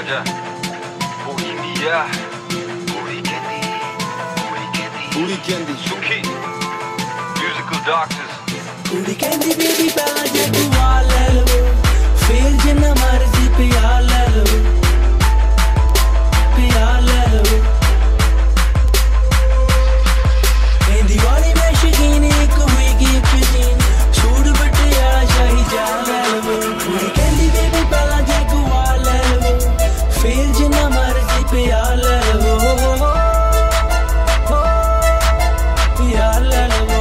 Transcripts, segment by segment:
ਆਜਾ ਪੂਰੀ ਮੀਆ ਪੂਰੀ ਕਹਿੰਦੀ ਸੁਖੀ ਮਿਊਜ਼ੀਕਲ ਡਾਕਟਰਸ ਕੁੜੀ ਕਹਿੰਦੀ ਬੇਬੀ ਪਹਿਲਾਂ ਜੇ ਤੂੰ ਆ ਲੈ ਲਓ ਫੇਰ ਜਿੰਨਾ ਮਰਜ਼ੀ ਪਿਆ ਲੈ ਲਓ ਕਹਿੰਦੀ ਵਾਲੀ ਮੈਂ ਸ਼ਕੀਨ ਇੱਕ ਹੋਏਗੀ ਇੱਕ ਜੀਨ ਛੂੜ ਬਟਿਆਲਾ ਸ਼ਾਹੀ ਜਾ ਲੈ ਲਓ ਕੁੜੀ ਕਹਿੰਦੀ ਬੇਬੀ ਪਹਿਲਾਂ ਜੇ ਤੂੰ ਆ ਲੈ ਲਓ ਫੇਰ ਜਿੰਨਾ ਮਰਜ਼ੀ ਪਿਆ ਲੈ ਲਓ ਪਿਆ ਲੈ ਲਓ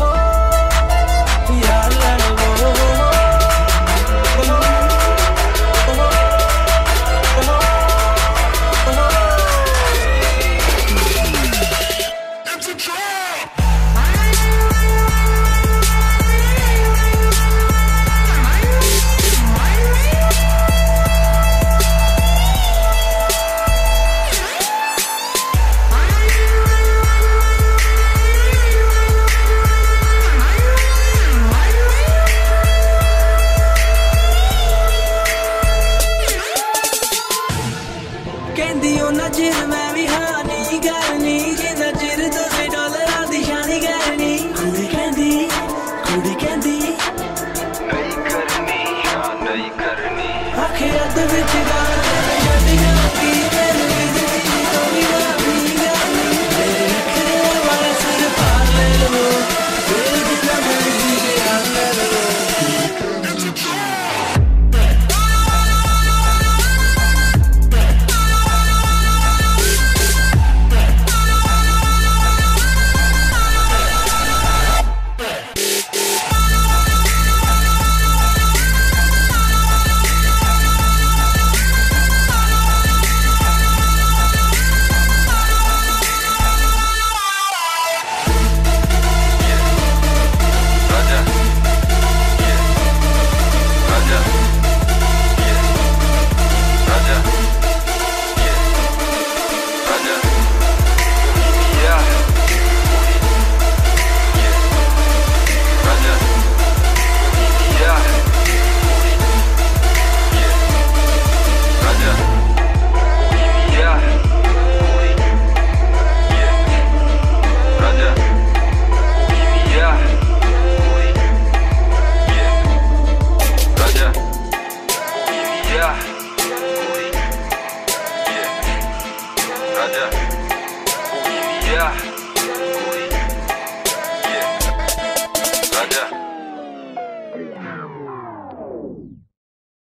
ਕਹਿੰਦੀ ਉਹਨਾਂ ਚਿਰ ਮੈਂ ਵੀ ਹਾਂ ਨਹੀਂ ਕਰਨੀ ਜਿੰਨਾ ਚਿਰ ਤੁਸੀਂ ਡਾਲਰਾਂ ਦੀ ਸ਼ਾਨੀ ਕਰਨੀ ਕੁੜੀ ਕਹਿੰਦੀ ਨਹੀਂ ਕਰਨੀ ਹਾਂ ਨਹੀਂ ਕਰਨੀ ਆਖੇ ਅੱਧ ਵਿੱਚ ਗਾਲ